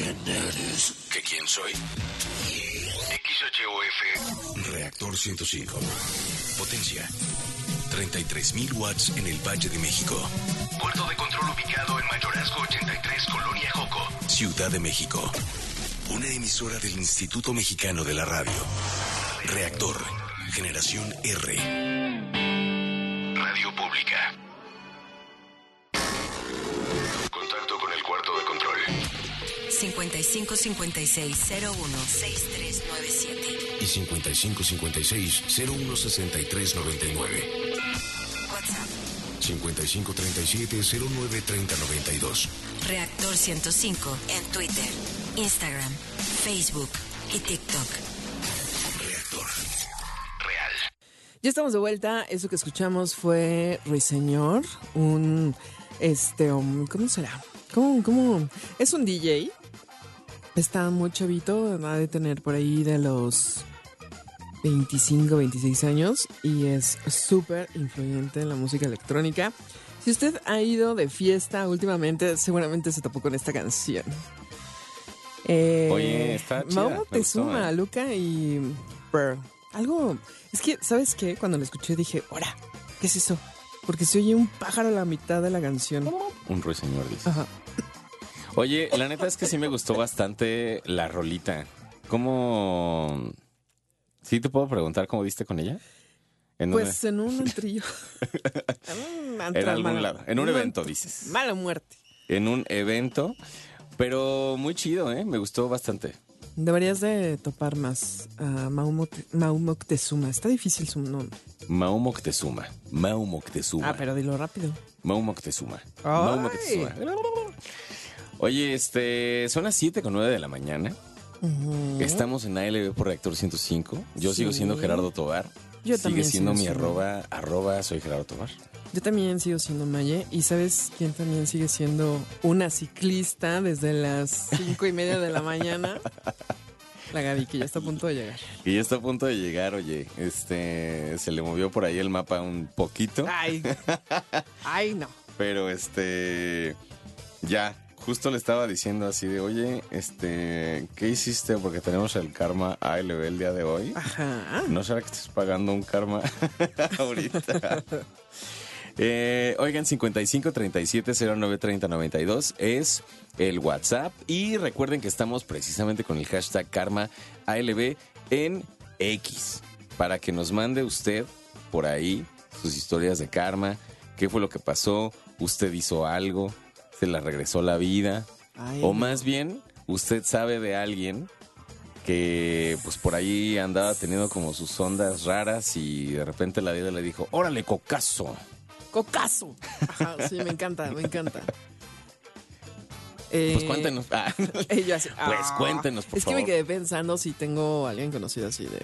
¿Que quién soy? XHOF Reactor 105. Potencia 33,000 watts en el Valle de México. Puerto de control ubicado en Mayorazgo 83, Colonia Joco, Ciudad de México. Una emisora del Instituto Mexicano de la Radio. Reactor Generación R. Radio Pública. Contacto con el cuarto de control. 55 56 01 6397 Y 55 56 01 63 99. WhatsApp 55 37 09 30 92. Reactor 105 en Twitter, Instagram, Facebook y TikTok. Reactor Real. Ya estamos de vuelta. Eso que escuchamos fue Ruiseñor, ¿cómo será? ¿Cómo? Es un DJ. Está muy chavito, va de tener por ahí de los 25, 26 años y es súper influyente en la música electrónica. Si usted ha ido de fiesta últimamente, seguramente se topó con esta canción. Oye, está chida. Mau Moctezuma, Luca y Pearl. Algo, es que, ¿sabes qué? Cuando lo escuché dije, ¡ora! ¿Qué es eso? Porque se oye un pájaro a la mitad de la canción. Un ruiseñor, dice. Ajá. Oye, la neta es que sí me gustó bastante la rolita. ¿Cómo? ¿Sí te puedo preguntar cómo diste con ella? En un antrillo. En algún lado. En un evento, dices. Mala muerte. En un evento. Pero muy chido, ¿eh? Me gustó bastante. Deberías de topar más a Mau Moctezuma. Está difícil su nombre. Mau Moctezuma. Mau Moctezuma. Ah, pero dilo rápido. Mau Moctezuma. ¡Ay! Mau Moctezuma. Oye, son las 7:09 de la mañana. Uh-huh. Estamos en ALB por Reactor 105. Yo sigo siendo Gerardo Tobar. Yo Sigue también siendo mi sigo arroba soy Gerardo Tobar. Yo también sigo siendo Maye. ¿Y sabes quién también sigue siendo una ciclista desde las 5:30 de la mañana? La Gaby, que ya está a punto de llegar. Y ya está a punto de llegar, oye. Se le movió por ahí el mapa un poquito. Ay, no. Pero ya, justo le estaba diciendo así de, oye, ¿qué hiciste? Porque tenemos el karma ALB el día de hoy. Ajá. ¿No será que estés pagando un karma ahorita? Oigan, 55 37 09 30 92 es el WhatsApp. Y recuerden que estamos precisamente con el hashtag Karma ALB en X. Para que nos mande usted por ahí sus historias de karma. ¿Qué fue lo que pasó? ¿Usted hizo algo? ¿Se la regresó la vida? Ay, o más bien, usted sabe de alguien que pues por ahí andaba teniendo como sus ondas raras y de repente la vida le dijo, ¡órale, cocazo! ¡Cocazo! Ajá, sí, me encanta. Pues cuéntenos. Ella así, pues cuéntenos, por favor. Es que me quedé pensando si tengo a alguien conocido así de...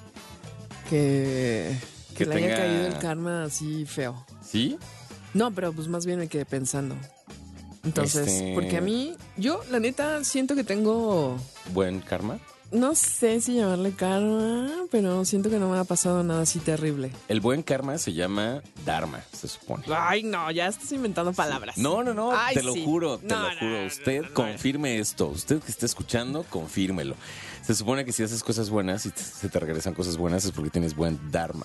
Que le haya caído el karma así feo. ¿Sí? No, pero pues más bien me quedé pensando. Entonces, porque a mí, yo la neta siento que tengo... ¿Buen karma? No sé si llamarle karma, pero siento que no me ha pasado nada así terrible. El buen karma se llama Dharma, se supone. Ay, no, ya estás inventando palabras. No, Ay, te lo juro, No. Usted confirme esto. Usted que está escuchando, confírmelo. Se supone que si haces cosas buenas y se te regresan cosas buenas es porque tienes buen Dharma.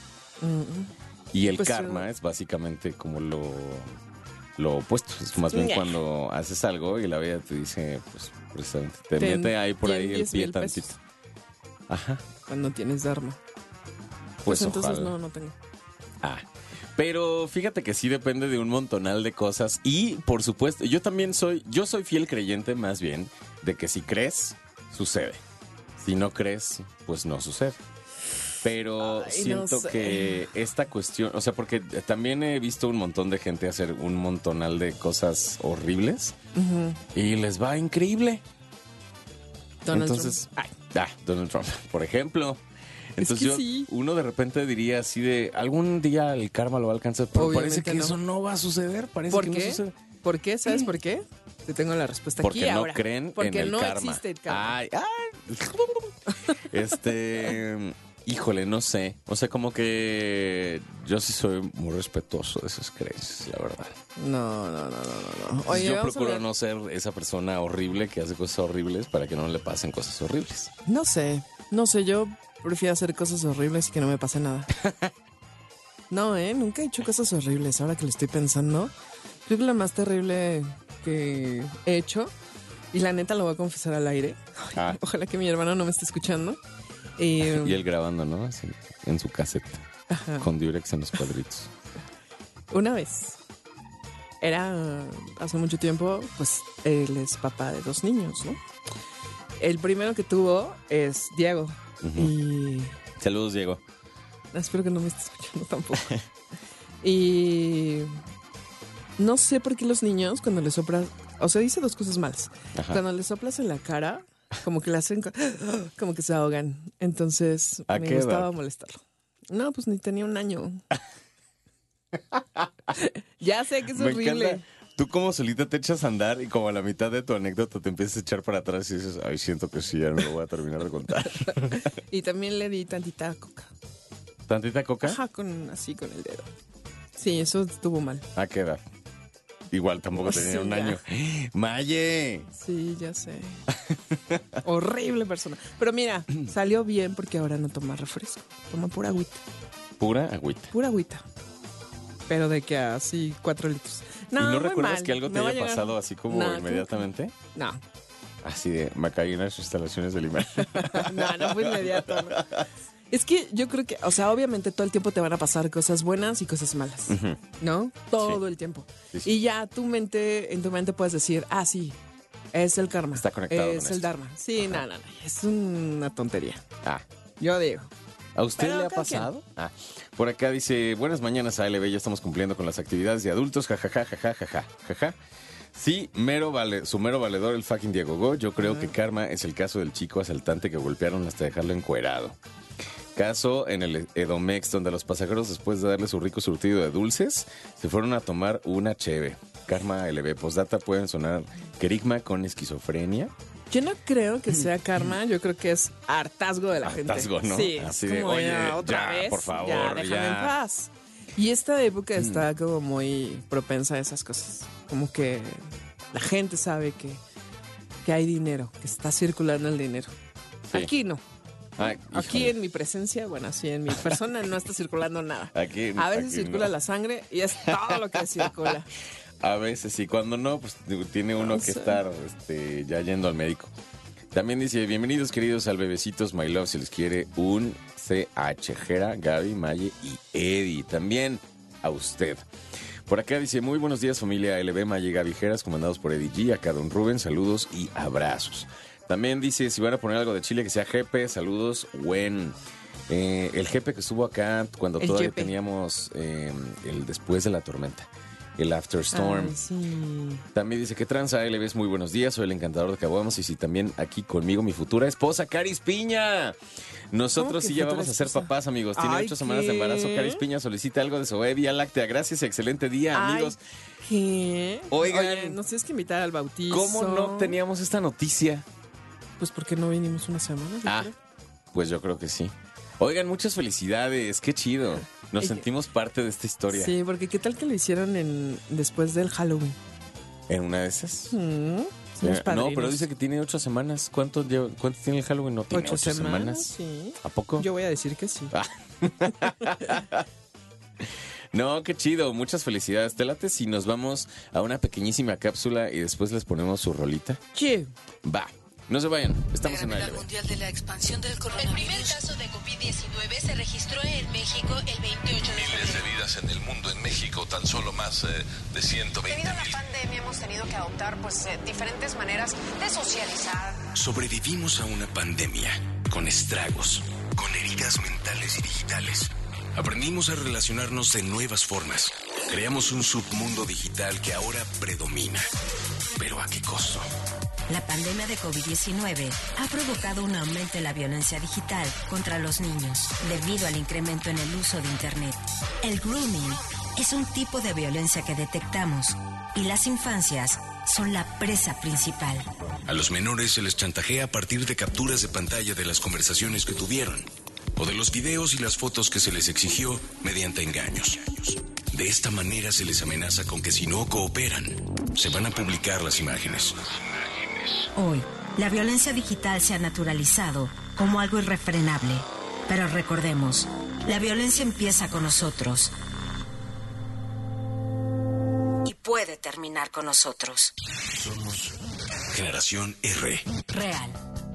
Y el Pues, karma es básicamente como lo opuesto. Es más bien cuando haces algo y la vida te dice, pues, precisamente, te mete ahí por ahí el pie tantito. Ajá. Cuando tienes Dharma. Pues entonces ojalá. no tengo. Pero fíjate que sí depende de un montonal de cosas. Y, por supuesto, yo soy fiel creyente más bien de que si crees, sucede. Si no crees, pues no sucede. Pero siento que esta cuestión, o sea, porque también he visto un montón de gente hacer un montonal de cosas horribles y les va increíble. Donald Trump, por ejemplo. Entonces uno de repente diría así de, algún día el karma lo va a alcanzar, pero obviamente parece que eso no va a suceder. ¿Por qué? ¿Por qué? ¿Sabes por qué? Te tengo la respuesta aquí porque no ahora. creen porque en el no karma. Existe el karma. Híjole, no sé. O sea, como que yo sí soy muy respetuoso de esas creencias, la verdad. No. Oye, Yo vamos a procuro hablar- no ser esa persona horrible que hace cosas horribles para que no le pasen cosas horribles. No sé, yo prefiero hacer cosas horribles y que no me pase nada. No, nunca he hecho cosas horribles, ahora que lo estoy pensando. Creo que la más terrible que he hecho, y la neta lo voy a confesar al aire, Ah. ojalá que mi hermano no me esté escuchando. Y él grabando, ¿no? Así, en su caseta, con Durex en los cuadritos. Una vez, era hace mucho tiempo, pues él es papá de 2 niños, ¿no? El primero que tuvo es Diego. Y Saludos, Diego. espero que no me esté escuchando tampoco. Y no sé por qué los niños cuando les soplas, o sea, dice 2 cosas malas. Ajá. Cuando les soplas en la cara, como que le hacen como que se ahogan. Entonces ¿A me qué gustaba edad? molestarlo. No, pues ni tenía 1 año. Ya sé que es Me horrible. encanta. Tú como solita te echas a andar y como a la mitad de tu anécdota te empiezas a echar para atrás y dices, ay, siento que sí, ya no lo voy a terminar de contar. Y también le di tantita coca. ¿Tantita coca? Ajá, así con el dedo. Sí, eso estuvo mal. ¿A qué edad? Igual tampoco Sí, tenía 1 ya. año. ¡Maye! Sí, ya sé. Horrible persona. Pero mira, salió bien porque ahora no toma refresco. Toma pura agüita. Pura agüita. Pura agüita. Pero de que así 4 litros. No, ¿Y no muy recuerdas mal. que algo te Me va a haya llegar- pasado así como No, creo inmediatamente? No, Así de, me caí en las instalaciones del IMAX. no fue inmediato. ¿No? Es que yo creo que, o sea, obviamente todo el tiempo te van a pasar cosas buenas y cosas malas, ¿no? Todo el tiempo. Sí, sí. Y ya en tu mente puedes decir, sí, es el karma. Está conectado Es con el esto. dharma. Sí, no, es una tontería. Ah, Yo digo. ¿a usted Pero le ha cada quien. pasado? Por acá dice, buenas mañanas ALB, ya estamos cumpliendo con las actividades de adultos, jajaja. Sí, su mero valedor, el fucking Diego Go. Yo creo que karma es el caso del chico asaltante que golpearon hasta dejarlo encuerado. Caso en el Edomex, donde los pasajeros, después de darle su rico surtido de dulces, se fueron a tomar una cheve. Karma LB, postdata, pueden sonar querigma con esquizofrenia. Yo no creo que sea karma, yo creo que es hartazgo de la Hartazgo, gente. ¿no? Sí, Así es de, como oye, otra ya, vez, por favor, ya, déjame ya. en paz. Y esta época está como muy propensa a esas cosas. Como que la gente sabe que hay dinero, que está circulando el dinero. Sí. Aquí no. Ay, Aquí híjole. en mi presencia, bueno, así en mi persona no está circulando nada. Aquí- a veces aquí circula no. la sangre y es todo lo que circula. A veces sí, cuando no, pues tiene uno No que sé. estar ya yendo al médico. También dice, bienvenidos queridos al Bebecitos My Love, si les quiere un CH, Jera, Gaby, Maye y Eddie. También a usted. Por acá dice, muy buenos días familia LB, Maye, Gaby, Jeras, comandados por Eddie G, acá Don Rubén, saludos y abrazos. También dice, si van a poner algo de Chile que sea Jepe, saludos, buen. El Jepe que estuvo acá cuando El todavía Jepe. teníamos el después de la tormenta. El After Storm. Ay, sí. También dice que tranza, LBs, muy buenos días, soy el encantador de Caguamas y sí, también aquí conmigo mi futura esposa, Caris Piña. Nosotros ¿Cómo que sí ya futura vamos a ser esposa? papás, amigos. Tiene Ay, 8 semanas de ¿qué? embarazo. Caris Piña solicita algo de Zoe Vía Láctea. Gracias, excelente día, amigos. Ay, ¿qué? Oigan. Oye, nos tienes que invitar al bautizo. ¿Cómo no teníamos esta noticia? Pues porque no vinimos una semana. yo creo. Pues yo creo que sí. Oigan, muchas felicidades, qué chido. Nos Ay, sentimos parte de esta historia. Sí, porque qué tal que lo hicieron después del Halloween. ¿En una de esas? Somos No, padrinos. pero dice que tiene 8 semanas. ¿Cuánto tiene el Halloween? No tiene 8 8 semanas. Sí. ¿A poco? Yo voy a decir que sí. No, qué chido. Muchas felicidades. Te late si nos vamos a una pequeñísima cápsula y después les ponemos su rolita. Sí. Va. No se vayan. Estamos en Gravedad ALB. mundial de la expansión del El primer coronavirus. caso de COVID-19 se registró en México el 28 de Miles de febrero. vidas en el mundo, en México tan solo más de 120 Debido a la mil. pandemia hemos tenido que adoptar diferentes maneras de socializar. Sobrevivimos a una pandemia con estragos, con heridas mentales y digitales. Aprendimos a relacionarnos de nuevas formas. Creamos un submundo digital que ahora predomina. ¿Pero a qué costo? La pandemia de COVID-19 ha provocado un aumento en la violencia digital contra los niños debido al incremento en el uso de Internet. El grooming es un tipo de violencia que detectamos y las infancias son la presa principal. A los menores se les chantajea a partir de capturas de pantalla de las conversaciones que tuvieron. o de los videos y las fotos que se les exigió mediante engaños. De esta manera se les amenaza con que si no cooperan, se van a publicar las imágenes. Hoy, la violencia digital se ha naturalizado como algo irrefrenable. Pero recordemos, la violencia empieza con nosotros y puede terminar con nosotros. Somos Generación R. Real.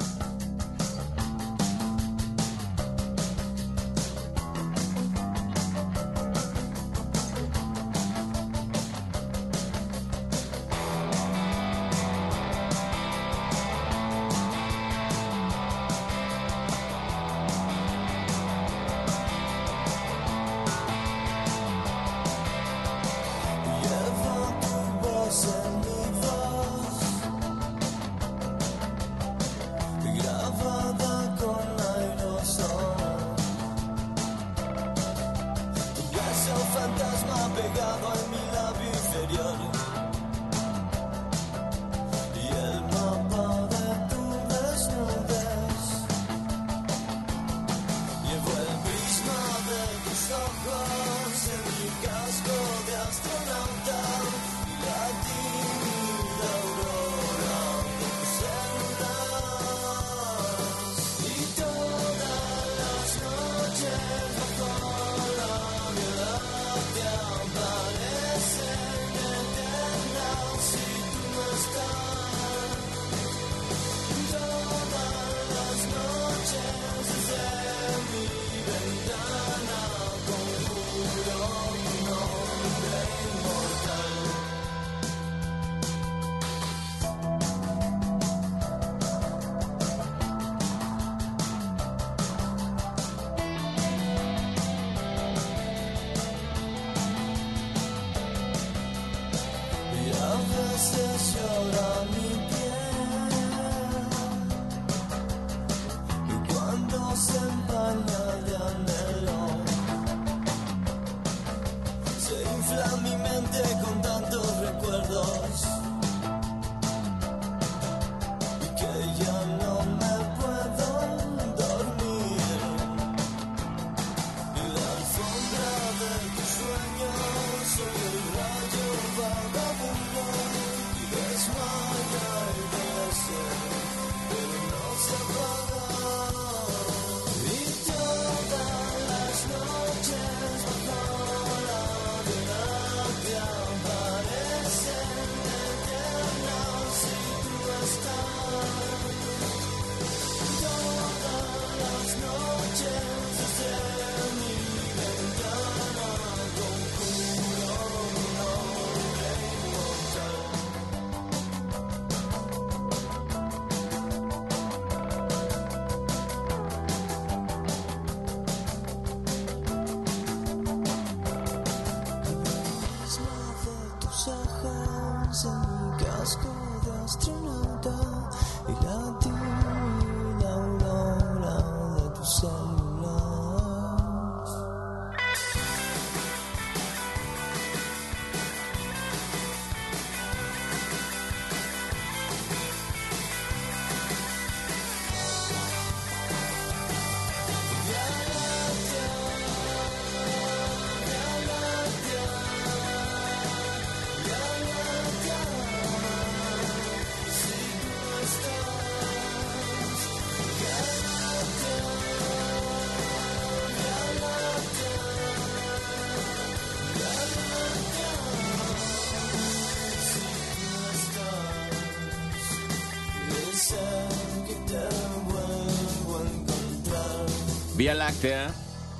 Vía Láctea,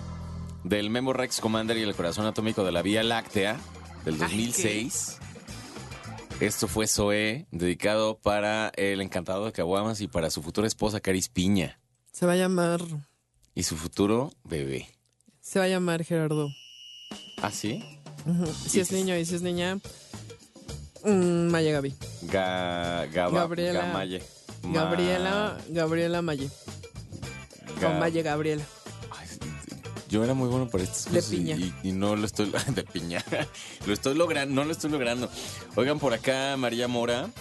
del Memo Rex Commander y el corazón atómico de la Vía Láctea, del 2006. Esto fue Zoé, dedicado para el encantador de Caguamas y para su futura esposa, Caris Piña. Se va a llamar... Y su futuro bebé. Se va a llamar Gerardo. ¿Ah, sí? Si es niño y si es niña, Maya Gaby. Gabriela. Gamaye. Gabriela Maye. Con Maye Gabriela. Ay, yo era muy bueno para estas cosas. De piña. Y no lo estoy... De piña. Lo estoy logrando, no lo estoy logrando. Oigan, por acá María Mora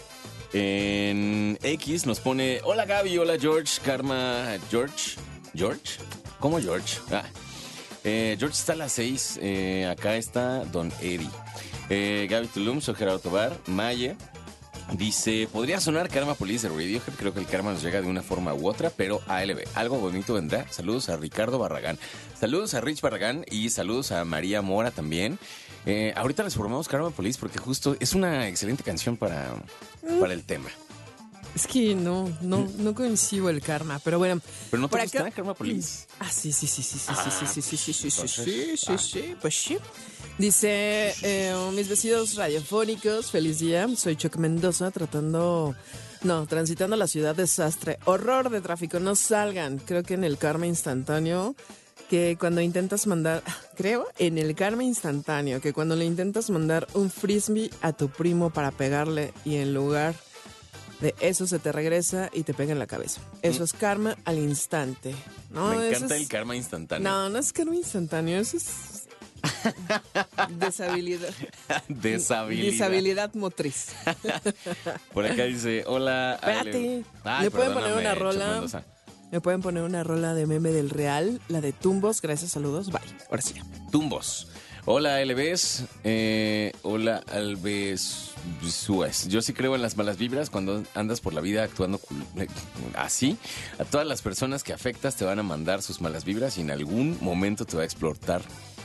en X nos pone: hola Gaby, hola George, Karma, George. ¿Cómo George? George está a las 6. Acá está Don Eddie. Gaby Tulum, soy Gerardo Tobar. Maye dice, podría sonar Karma Police de Radiohead. Creo que el karma nos llega de una forma u otra, pero ALB, algo bonito vendrá. Saludos a Ricardo Barragán. Saludos a Rich Barragán y saludos a María Mora también. Ahorita les formamos Karma Police porque justo es una excelente canción para el tema. Es que no coincido el karma, pero bueno. ¿Pero no te por gusta acá- Karma Police? Sí, pues sí. Dice, mis vecinos radiofónicos, feliz día. Soy Choc Mendoza, transitando la ciudad desastre. Horror de tráfico, no salgan. Creo que en el karma instantáneo, que cuando intentas mandar, cuando le intentas mandar un frisbee a tu primo para pegarle y en lugar de eso se te regresa y te pega en la cabeza. Eso es karma al instante. No, Me eso encanta es- el karma instantáneo. No es karma instantáneo, eso es deshabilidad. Disabilidad motriz. Por acá dice, hola. Espérate, Ay, ¿le pueden poner perdóname, una Choc rola? Mendoza. Me pueden poner una rola de meme del Real, la de Tumbos. Gracias, saludos, bye. Ahora sí. Tumbos. Hola, LBs. Hola, Alves Suez. Yo sí creo en las malas vibras cuando andas por la vida actuando así. A todas las personas que afectas te van a mandar sus malas vibras y en algún momento te va a explotar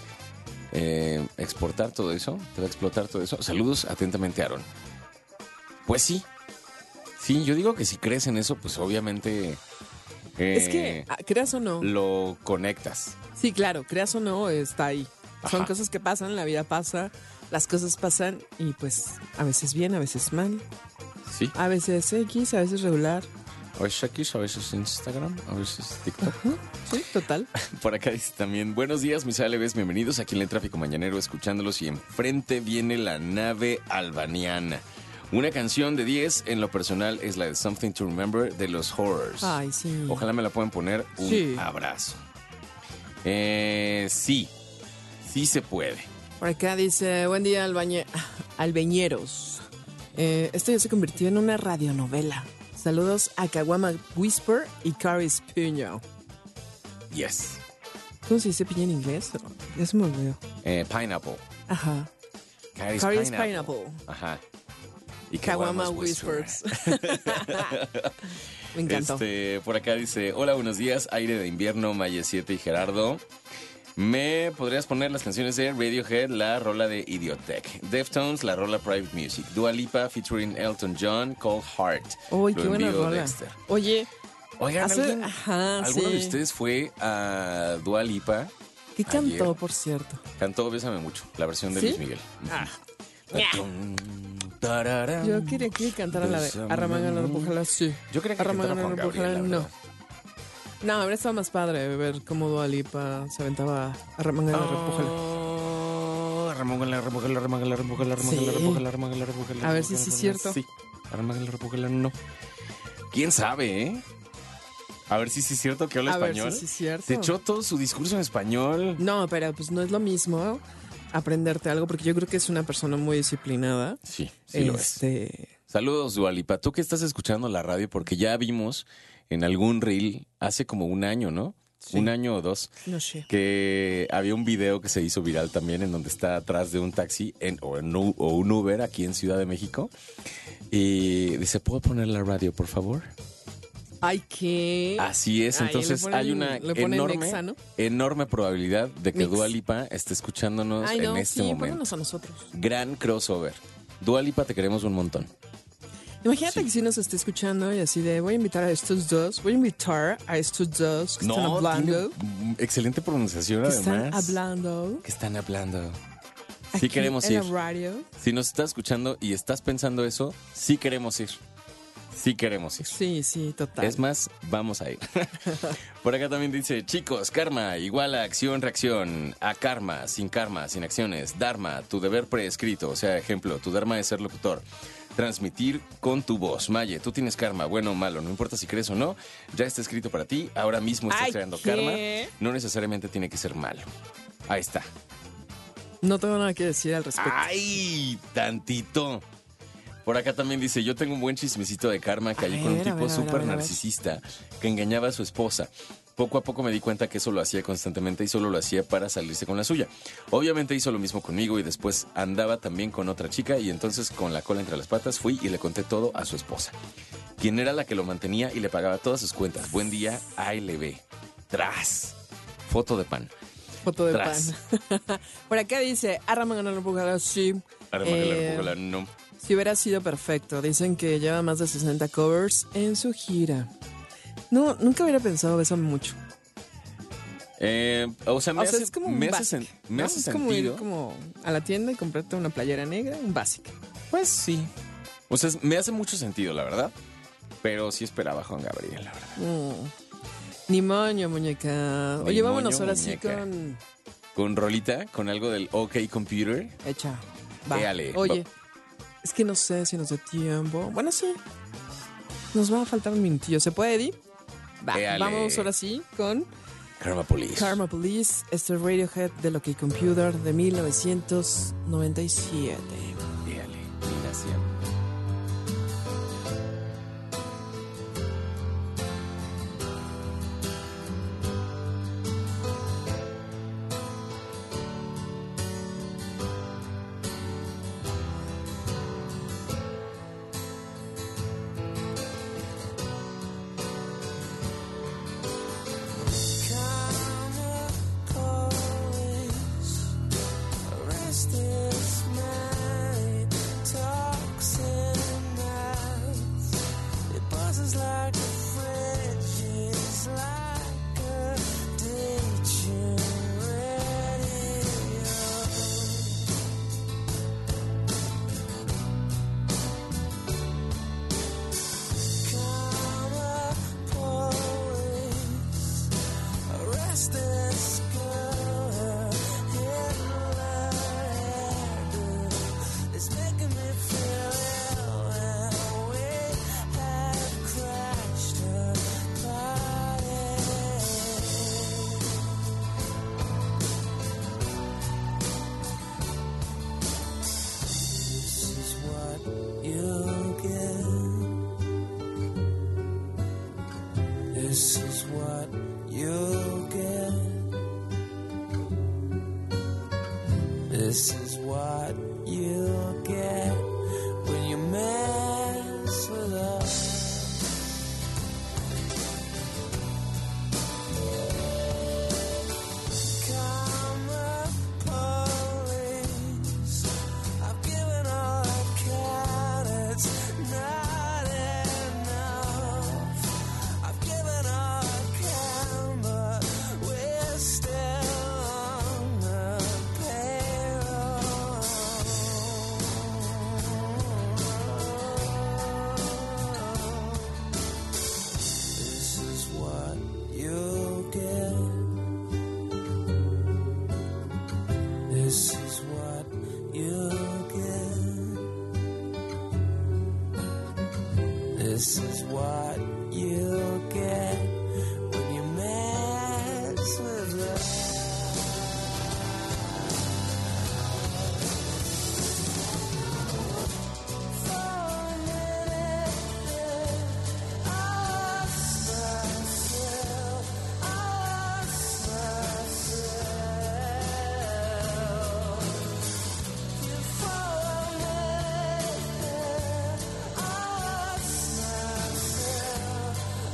todo eso. Te va a explotar todo eso. Saludos atentamente, Aaron. Pues sí. Sí, yo digo que si crees en eso, pues obviamente Es que, creas o no. lo conectas. Sí, claro, creas o no, está ahí. Son Ajá. cosas que pasan, la vida pasa, las cosas pasan y pues a veces bien, a veces mal, Sí. a veces X, a veces regular. A veces X, a veces Instagram, a veces TikTok. Sí, total. Por acá dice también, buenos días, mis ALBs, bienvenidos aquí en el Tráfico Mañanero, escuchándolos y enfrente viene la nave albaniana. Una canción de 10, en lo personal, es la de Something to Remember de los Horrors. Ay, sí. Ojalá me la puedan poner un Sí. abrazo. Sí se puede. Por acá dice, buen día, albeñeros. Esto ya se convirtió en una radionovela. Saludos a Caguama Whisper y Caris Piña. Yes. ¿Cómo se dice piña en inglés? Ya se me olvidó. Pineapple. Ajá. Caris Pineapple. Ajá. Y Caguama Caguamas Whispers. Me encantó. Por acá dice, hola, buenos días, aire de invierno, Maye 7 y Gerardo. ¿Me podrías poner las canciones de Radiohead, la rola de Idiotech? Deftones, la rola Private Music. Dua Lipa featuring Elton John, Cold Heart. Uy, Lo qué buena envío, rola. Dexter. Oye, Oigan, ¿alguno sí. de ustedes fue a Dua Lipa? ¿Qué cantó, ayer? por cierto? Cantó Bésame Mucho, la versión de ¿Sí? Luis Miguel. Ah. Tararán. Yo quería que cantara la de Arramanga la Repujala, sí. Yo quería que Arramanga cantara la Juan Gabriel, Repujala, la no. verdad. No, habría estado más padre ver cómo Dua Lipa se aventaba Arramanga la Repujala. Sí. A ver si sí es cierto. Sí, no. ¿Quién sabe, A ver si sí es cierto que habla A ver español. si sí es cierto. Se echó todo su discurso en español. No, pero pues no es lo mismo aprenderte algo, porque yo creo que es una persona muy disciplinada. Sí, sí lo es. Saludos, Dua Lipa. Tú que estás escuchando la radio, porque ya vimos en algún reel hace como un año, ¿no? Sí. 1 año o 2. No sé. Que había un video que se hizo viral también en donde está atrás de un taxi o un Uber aquí en Ciudad de México. Y dice, ¿puedo poner la radio, por favor? Ay, ¿qué? Así es, Ay, entonces le ponen- hay una le ponen Nexa, ¿no? enorme probabilidad de que Mix. Dua Lipa esté escuchándonos Ay, no, en este sí, momento. pónganos a nosotros. Gran crossover. Dua Lipa, te queremos un montón. Imagínate que si nos esté escuchando y así de, voy a invitar a estos dos que están hablando. Tiene excelente pronunciación Que además. están hablando. Que están hablando. Sí Aquí queremos en ir. la radio. Si nos estás escuchando y estás pensando eso, sí queremos ir. Sí queremos ir. Sí, sí, total. Es más, vamos a ir. Por acá también dice, chicos, karma igual a acción, reacción. A karma, sin acciones. Dharma, tu deber prescrito. O sea, ejemplo, tu dharma es ser locutor. Transmitir con tu voz. Maye, tú tienes karma, bueno o malo, no importa si crees o no, ya está escrito para ti. Ahora mismo estás Ay, creando ¿qué? karma. No necesariamente tiene que ser malo. Ahí está. No tengo nada que decir al respecto. ¡Ay! Tantito. Por acá también dice, yo tengo un buen chismecito de karma que A hay con un ver, a tipo ver, a ver, súper a ver, a ver. narcisista que engañaba a su esposa. poco a poco me di cuenta que eso lo hacía constantemente y solo lo hacía para salirse con la suya. Obviamente hizo lo mismo conmigo y después andaba también con otra chica y entonces con la cola entre las patas fui y le conté todo a su esposa, quien era la que lo mantenía y le pagaba todas sus cuentas. Buen día, ahí le ve. Tras. Foto de pan. Foto de Tras. pan. Por acá dice, sí. No. Si hubiera sido perfecto. Dicen que lleva más de 60 covers en su gira. No, nunca hubiera pensado eso mucho. O sea, es como un básico, me ¿no? hace Es como ir sentido. como a la tienda y comprarte una playera negra, un básico. Pues sí. O sea, me hace mucho sentido, la verdad. Pero sí esperaba a Juan Gabriel, la verdad. Ni moño, muñeca. Ni Oye, vámonos moño, ahora muñeca. sí con... Con rolita, con algo del OK Computer. Echa. Va. Éale. Oye, es que no sé si nos dé tiempo. Bueno, sí. Nos va a faltar un minutillo. ¿Se puede, Eddie? Va. Éale. Vamos ahora sí con Karma Police. Karma Police, este Radiohead del OK Computer de 1997. Éale, mira, siempre. This is what you'll get. This is what you'll get when you mess with us. Karma police. I've given all I can. It's not enough. I've given all I can, but we're still on the payroll. This is what you'll get. This is what you'll get. This is what you'll get when you mess with us. For a minute, I lost myself. I lost myself. For a minute, I lost myself.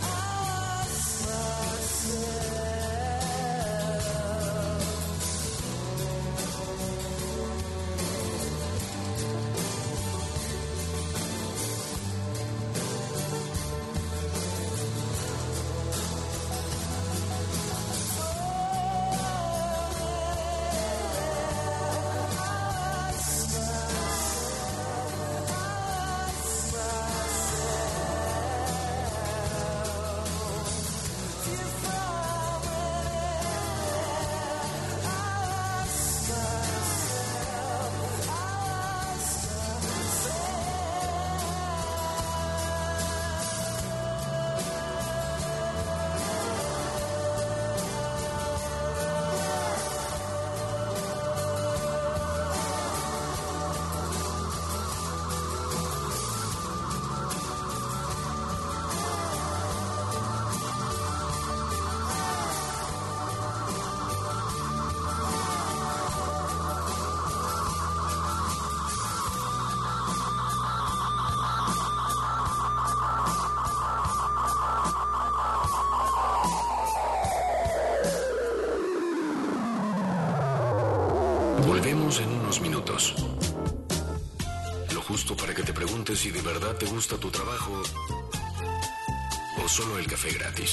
Volvemos en unos minutos. Lo justo para que te preguntes si de verdad te gusta tu trabajo o solo el café gratis.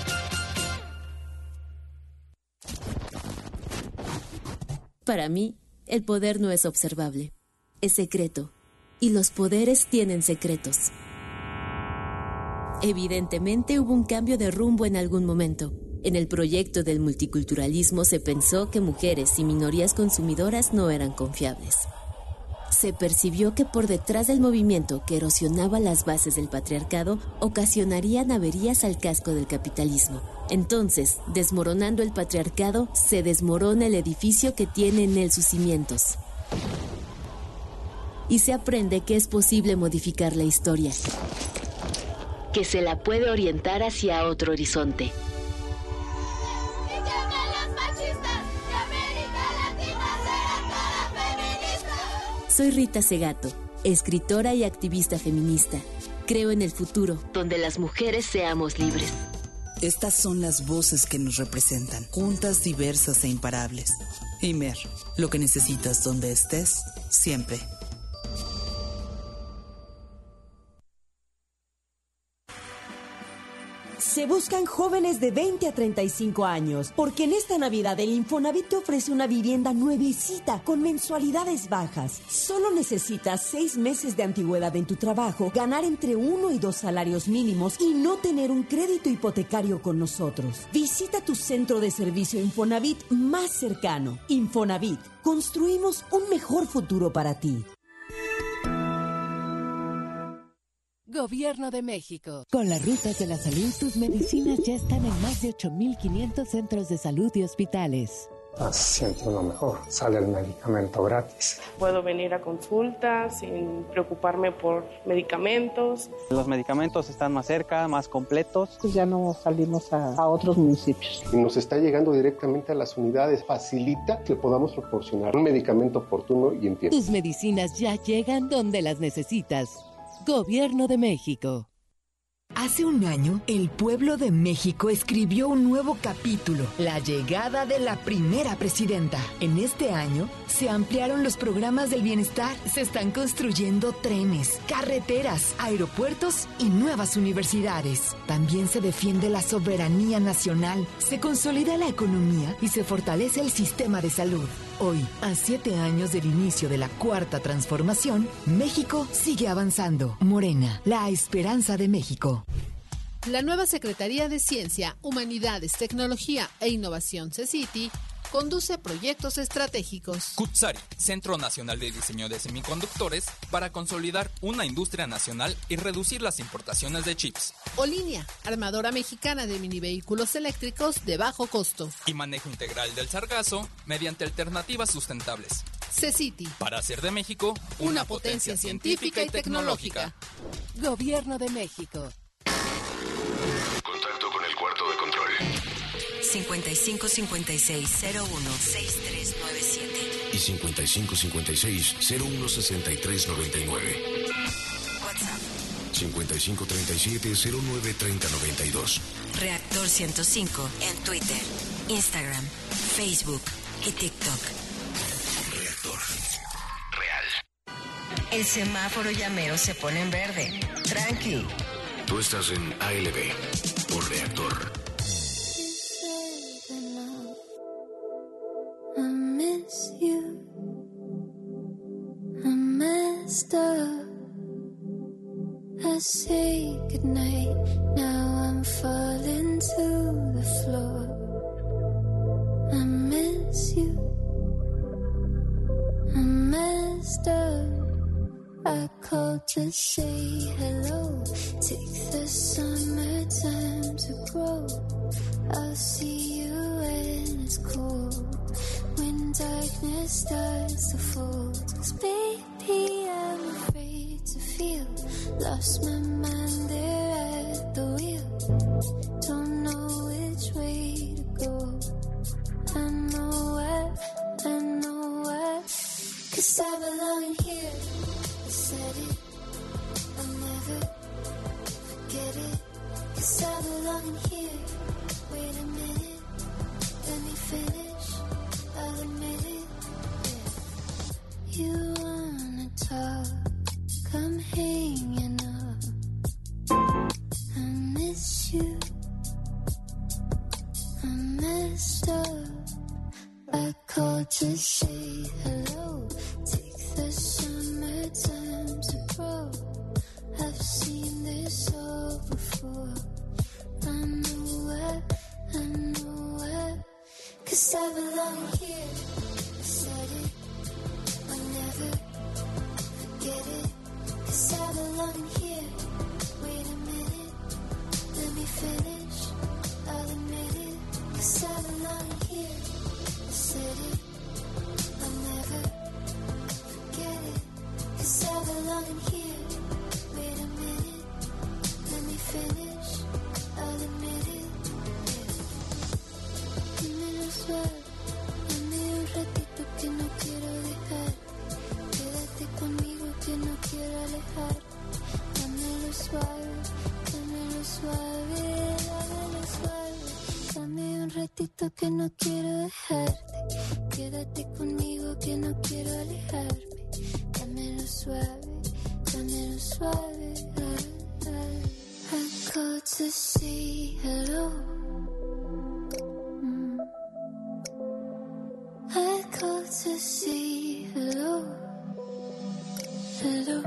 Para mí, el poder no es observable, es secreto, y los poderes tienen secretos. Evidentemente hubo un cambio de rumbo en algún momento. En el proyecto del multiculturalismo se pensó que mujeres y minorías consumidoras no eran confiables. Se percibió que por detrás del movimiento que erosionaba las bases del patriarcado ocasionarían averías al casco del capitalismo. Entonces, desmoronando el patriarcado, se desmorona el edificio que tiene en él sus cimientos. Y se aprende que es posible modificar la historia, que se la puede orientar hacia otro horizonte. Soy Rita Segato, escritora y activista feminista. Creo en el futuro, donde las mujeres seamos libres. Estas son las voces que nos representan, juntas, diversas e imparables. Imer, lo que necesitas donde estés, siempre. Se buscan jóvenes de 20 a 35 años, porque en esta Navidad el Infonavit te ofrece una vivienda nuevecita con mensualidades bajas. Solo necesitas 6 meses de antigüedad en tu trabajo, ganar entre 1 y 2 salarios mínimos y no tener un crédito hipotecario con nosotros. Visita tu centro de servicio Infonavit más cercano. Infonavit, construimos un mejor futuro para ti. Gobierno de México. Con las rutas de la salud, tus medicinas ya están en más de 8,500 centros de salud y hospitales. Se siente uno mejor, sale el medicamento gratis. Puedo venir a consulta sin preocuparme por medicamentos. Los medicamentos están más cerca, más completos. Pues ya no salimos a otros municipios. Y nos está llegando directamente a las unidades. Facilita que podamos proporcionar un medicamento oportuno y en tiempo. Tus medicinas ya llegan donde las necesitas. Gobierno de México. Hace un año, el pueblo de México escribió un nuevo capítulo, la llegada de la primera presidenta. En este año, se ampliaron los programas del bienestar, se están construyendo trenes, carreteras, aeropuertos y nuevas universidades. También se defiende la soberanía nacional, se consolida la economía y se fortalece el sistema de salud. Hoy, a 7 años del inicio de la cuarta transformación, México sigue avanzando. Morena, la esperanza de México. La nueva Secretaría de Ciencia, Humanidades, Tecnología e Innovación, CECITI, conduce proyectos estratégicos. CUTSARI, Centro Nacional de Diseño de Semiconductores, para consolidar una industria nacional y reducir las importaciones de chips. Olinia, armadora mexicana de minivehículos eléctricos de bajo costo. Y manejo integral del sargazo mediante alternativas sustentables. CECITI, para hacer de México una potencia científica y tecnológica. Gobierno de México. Contacto con el cuarto de control. 55 56 01 6397 Y 55 56 01 63 99. WhatsApp 55 37 09 30 92. Reactor 105 en Twitter, Instagram, Facebook y TikTok. Reactor Real. El semáforo llamero se pone en verde. Tranqui. Tú estás en ALB por Reactor. I miss you. I messed up. I say goodnight. Now I'm falling to the floor. I miss you. I messed up. I called to say hello. Take the summertime to grow. I'll see you when it's cool. When darkness starts to fall. 'Cause baby, I'm afraid to feel. Lost my mind there at the wheel. Don't know which way to go. I know why. 'Cause I belong in here. I said it, I'll never forget it. 'Cause I belong in here. Wait a minute, let me finish. I'll admit it. Yeah. to say hello. Take the summertime to grow. I've seen this all before. I know it, 'cause I belong here. I said it, I'll never forget it. 'Cause I belong here. Wait a minute, let me finish. I'll admit it, 'cause I belong here. I said it, I'll never forget it. 'Cause I belong here. Wait a minute, let me finish. I'll admit it. Dímelo suave, dame un ratito que no quiero dejar. Quédate conmigo que no quiero alejar. Dámelo suave, dámelo suave, dámelo suave. Dame un ratito que no quiero dejarte. Quédate conmigo que no quiero alejarme. Dámelo suave, dámelo suave. I called to say hello. I called to say hello. Hello.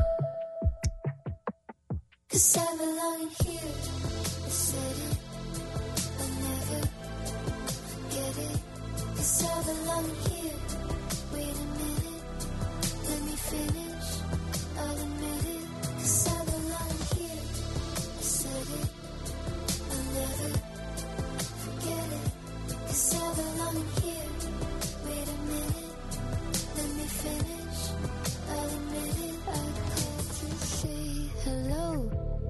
'Cause I belong here. I said it, I'll never forget it. 'Cause I belong here. Wait a minute, let me finish. I'll admit it. 'Cause I belong here. I said it, I'll never forget it. 'Cause I belong here. Wait a minute, let me finish. I'll admit it. I called to say hello.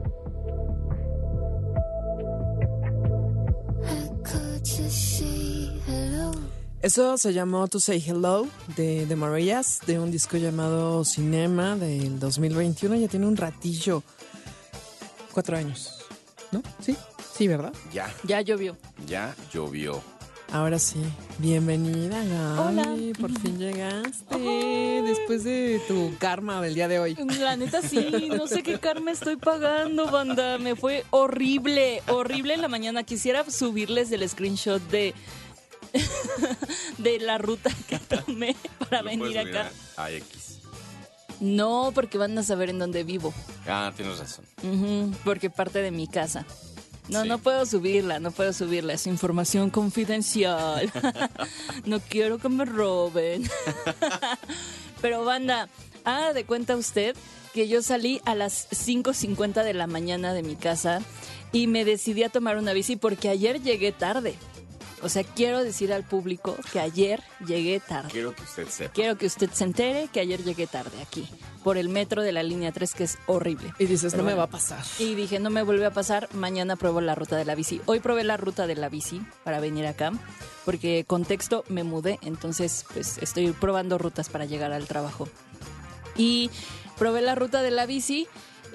I called to say hello. Eso se llamó To Say Hello de The Marías, de un disco llamado Cinema del 2021. Ya tiene un ratillo. 4 años, ¿no? Sí, sí, ¿verdad? Ya llovió. Ya llovió. Ahora sí, bienvenida, Gaby. Hola. Por fin llegaste. Después de tu karma del día de hoy. La neta sí, no sé qué karma estoy pagando, banda. Me fue horrible en la mañana. Quisiera subirles el screenshot de la ruta que tomé para venir acá. A X. No, porque van a saber en dónde vivo. Ah, tienes razón. Porque parte de mi casa. No, Sí. no puedo subirla. Es información confidencial. No quiero que me roben. Pero banda, haga de cuenta usted que yo salí a las 5:50 de la mañana de mi casa y me decidí a tomar una bici porque ayer llegué tarde. O sea, quiero decir al público que ayer llegué tarde. Quiero que usted sepa. Quiero que usted se entere que ayer llegué tarde aquí, por el metro de la línea 3, que es horrible. Y dices, no me va a pasar. Y dije, no me vuelve a pasar, mañana pruebo la ruta de la bici. Hoy probé la ruta de la bici para venir acá, porque contexto, me mudé, entonces pues estoy probando rutas para llegar al trabajo. Y probé la ruta de la bici.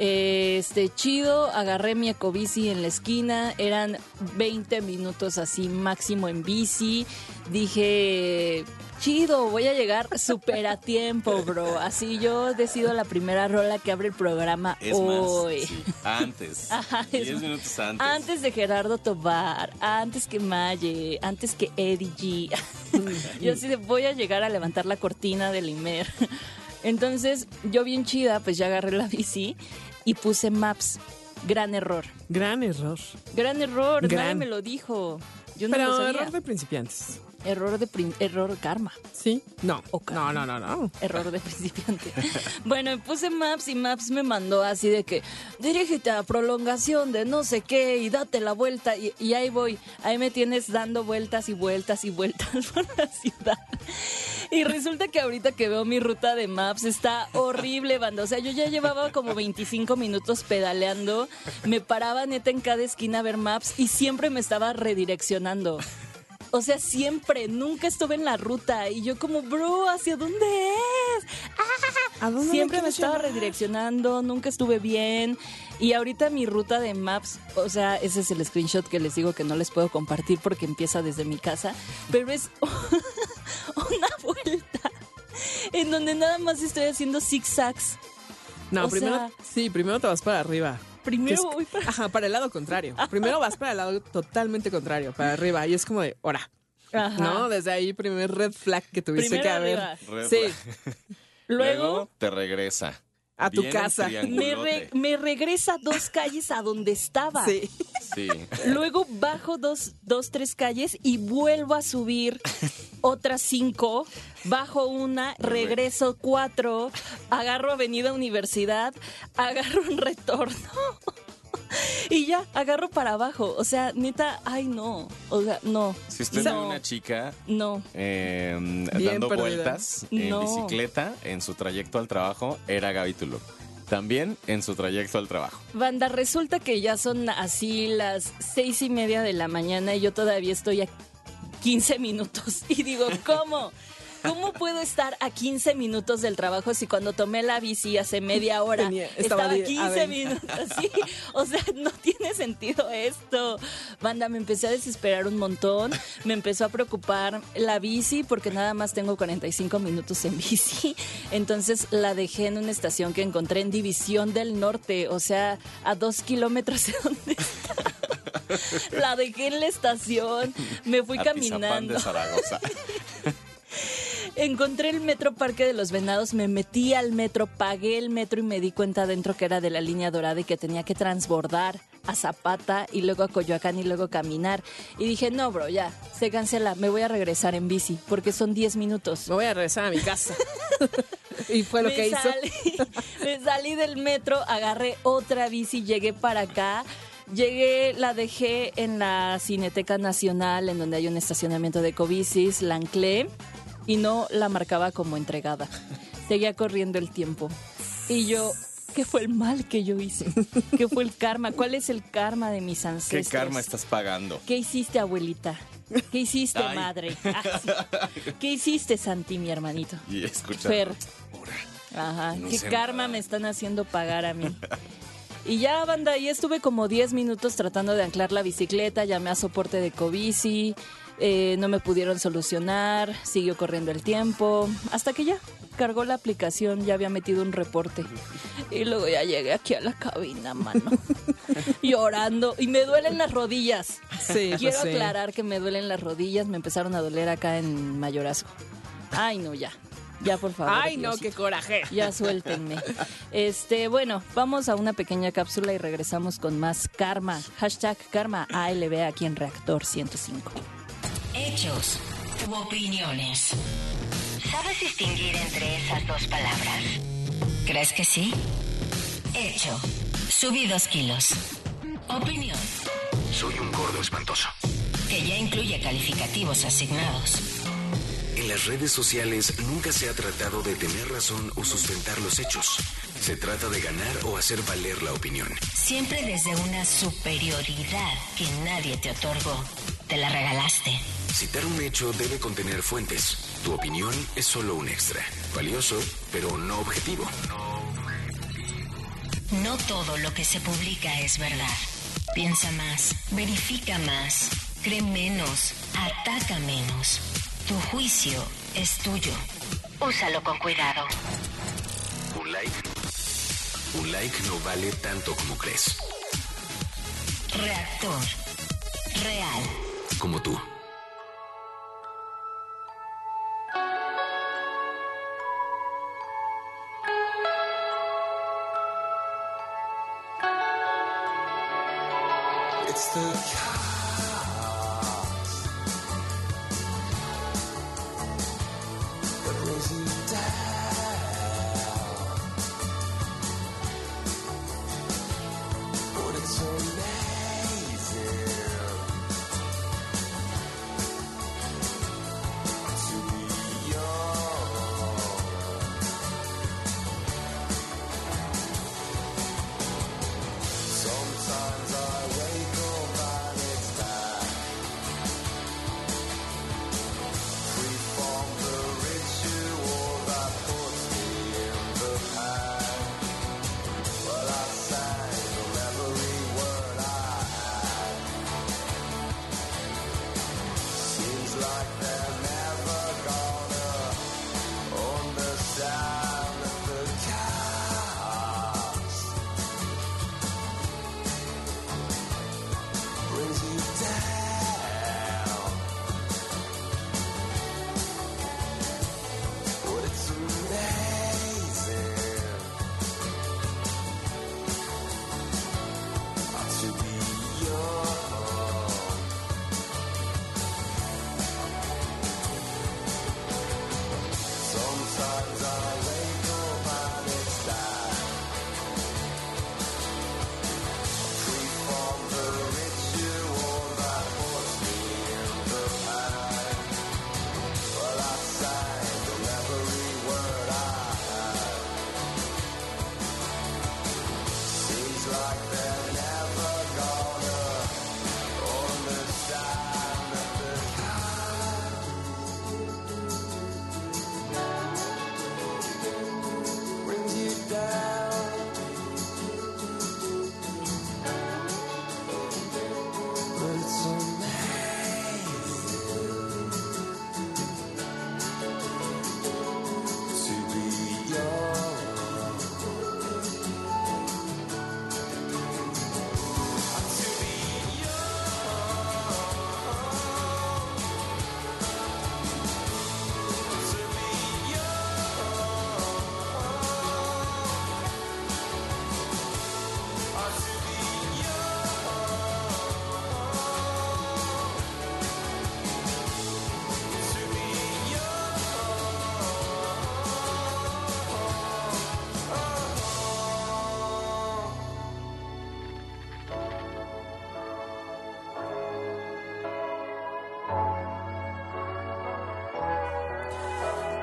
Chido, agarré mi ecobici en la esquina, eran 20 minutos así máximo en bici, dije, chido, voy a llegar súper a tiempo, bro, así yo decido la primera rola que abre el programa hoy. Más, sí, antes, Ajá, 10 minutos antes. Antes de Gerardo Tobar, antes que Maye, antes que Eddie G. Yo así de, voy a llegar a levantar la cortina del Imer. Entonces, yo bien chida, pues ya agarré la bici y puse Maps. Gran error. Gran Nadie me lo dijo. Yo no Pero lo sabía. error de principiantes. Error karma. ¿Sí? No. O karma. No. Error de principiante. Bueno, puse Maps y Maps me mandó así de que dirígete a prolongación de no sé qué y date la vuelta. Y ahí voy. Ahí me tienes dando vueltas y vueltas y vueltas por la ciudad. Y resulta que ahorita que veo mi ruta de Maps está horrible, banda. O sea, yo ya llevaba como 25 minutos pedaleando. Me paraba neta en cada esquina a ver Maps y siempre me estaba redireccionando. O sea, siempre, nunca estuve en la ruta. Y yo como, bro, ¿hacia dónde es? ¡Ah! ¿A dónde Siempre me quieres estaba llevar? redireccionando, nunca estuve bien. Y ahorita mi ruta de Maps, o sea, ese es el screenshot que les digo que no les puedo compartir porque empieza desde mi casa. Pero es una vuelta en donde nada más estoy haciendo zigzags. No, O primero, sea, sí, primero te vas para arriba. Primero Que es- voy para... Ajá, para el lado contrario. Primero vas para el lado totalmente contrario, para arriba. Y es como de, ora. Ajá. ¿no? Desde ahí, primer red flag que tuviste Primero que haber. arriba. Sí. Luego te regresa. A tu Bien casa. Me regresa 2 calles a donde estaba. Sí. Sí. Luego bajo 3 calles y vuelvo a subir otras 5. Bajo una, regreso 4. Agarro Avenida Universidad. Agarro un retorno. Y ya, agarro para abajo. O sea, neta, ay, no. O sea, no. Si usted ve una chica no. dando perdida. vueltas en No. bicicleta en su trayecto al trabajo, era Gaby Tulum. También en su trayecto al trabajo. Banda, resulta que ya son así las 6:30 de la mañana y yo todavía estoy a 15 minutos. Y digo, ¿cómo? ¿Cómo puedo estar a 15 minutos del trabajo si cuando tomé la bici hace media hora estaba a 15 minutos? Sí, o sea, no tiene sentido esto. Banda, me empecé a desesperar un montón. Me empezó a preocupar la bici porque nada más tengo 45 minutos en bici. Entonces la dejé en una estación que encontré en División del Norte, o sea, a 2 kilómetros de donde está. La dejé en la estación, me fui Atizapán caminando. de Zaragoza. Encontré el Metro Parque de los Venados, me metí al metro, pagué el metro y me di cuenta adentro que era de la línea dorada y que tenía que transbordar a Zapata y luego a Coyoacán y luego caminar. Y dije, no, bro, ya, se cancela, me voy a regresar en bici porque son 10 minutos. Me voy a regresar a mi casa. Y fue lo que hizo. Me salí del metro, agarré otra bici, llegué para acá. Llegué, la dejé en la Cineteca Nacional, en donde hay un estacionamiento de ecobicis, la anclé y no la marcaba como entregada. Seguía corriendo el tiempo. Y yo, ¿qué fue el mal que yo hice? ¿Qué fue el karma? ¿Cuál es el karma de mis ancestros? ¿Qué karma estás pagando? ¿Qué hiciste, abuelita? ¿Qué hiciste, Ay. madre? Ah, sí. ¿Qué hiciste, Santi, mi hermanito? Y escucha. Fer. Ajá, No ¿qué sé karma nada. me están haciendo pagar a mí? Y ya, banda, ahí estuve como 10 minutos tratando de anclar la bicicleta, llamé a soporte de Ecobici, no me pudieron solucionar, siguió corriendo el tiempo, hasta que ya cargó la aplicación, ya había metido un reporte. Y luego ya llegué aquí a la cabina, mano, llorando, y me duelen las rodillas. Sí, Quiero pues sí. aclarar que me duelen las rodillas, me empezaron a doler acá en Mayorazgo. Ay, no, ya. Ya, por favor. Ay, no, Diosito. qué coraje. Ya suéltenme. Bueno, vamos a una pequeña cápsula y regresamos con más karma. Hashtag karma ALB aquí en Reactor 105. Hechos u opiniones. ¿Sabes distinguir entre esas dos palabras? ¿Crees que sí? Hecho. Subí 2 kilos. Opinión. Soy un gordo espantoso. Que ya incluye calificativos asignados. En las redes sociales nunca se ha tratado de tener razón o sustentar los hechos. Se trata de ganar o hacer valer la opinión. Siempre desde una superioridad que nadie te otorgó. Te la regalaste. Citar un hecho debe contener fuentes. Tu opinión es solo un extra. Valioso, pero no objetivo. No todo lo que se publica es verdad. Piensa más, verifica más, cree menos, ataca menos. Tu juicio es tuyo. Úsalo con cuidado. Un like. Un like no vale tanto como crees. Reactor. Real. Como tú. It's the chaos that brings you down. But it's amazing to be young. Sometimes I wake up and it's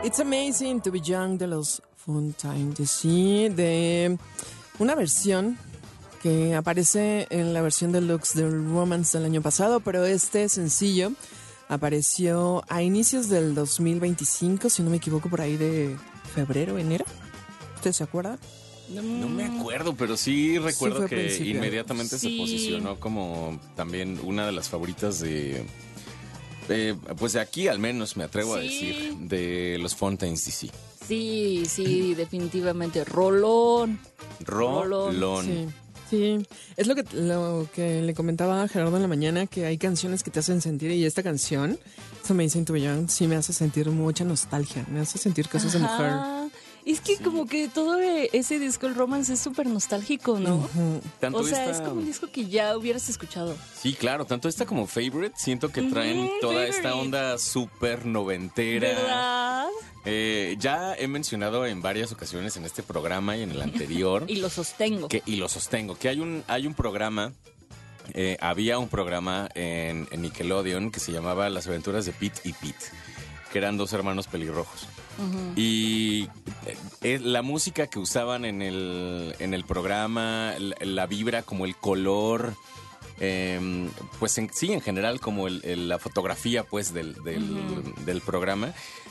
It's Amazing to Be Young de los Fountain DC, de una versión que aparece en la versión deluxe del Romance del año pasado, pero este sencillo apareció a inicios del 2025, si no me equivoco, por ahí de febrero, enero. ¿Usted se acuerda? No me acuerdo, pero sí recuerdo fue que principio. inmediatamente se posicionó como también una de las favoritas de... pues de aquí al menos me atrevo a decir, de los Fountains DC. Sí, definitivamente. Rolón. Rolón. Sí, es lo que le comentaba a Gerardo en la mañana, que hay canciones que te hacen sentir, y esta canción, It's Amazing to Be Young, sí me hace sentir mucha nostalgia, me hace sentir cosas de mujer. Es que como que todo ese disco, el Romance, es súper nostálgico, ¿no? Tanto O sea, esta- es como un disco que ya hubieras escuchado. Sí, claro, tanto esta como Favorite, siento que traen toda esta onda súper noventera. ¿Verdad? Ya he mencionado en varias ocasiones en este programa y en el anterior. Y lo sostengo. Y lo sostengo, que hay un programa, había un programa en Nickelodeon que se llamaba Las aventuras de Pete y Pete, que eran dos hermanos pelirrojos. Y la música que usaban en el programa, la vibra, como el color, pues en general como la fotografía pues del programa,